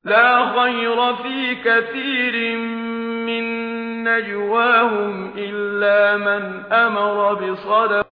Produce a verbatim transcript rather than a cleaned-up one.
لا خير في كثير من نجواهم إلا من أمر بصدقة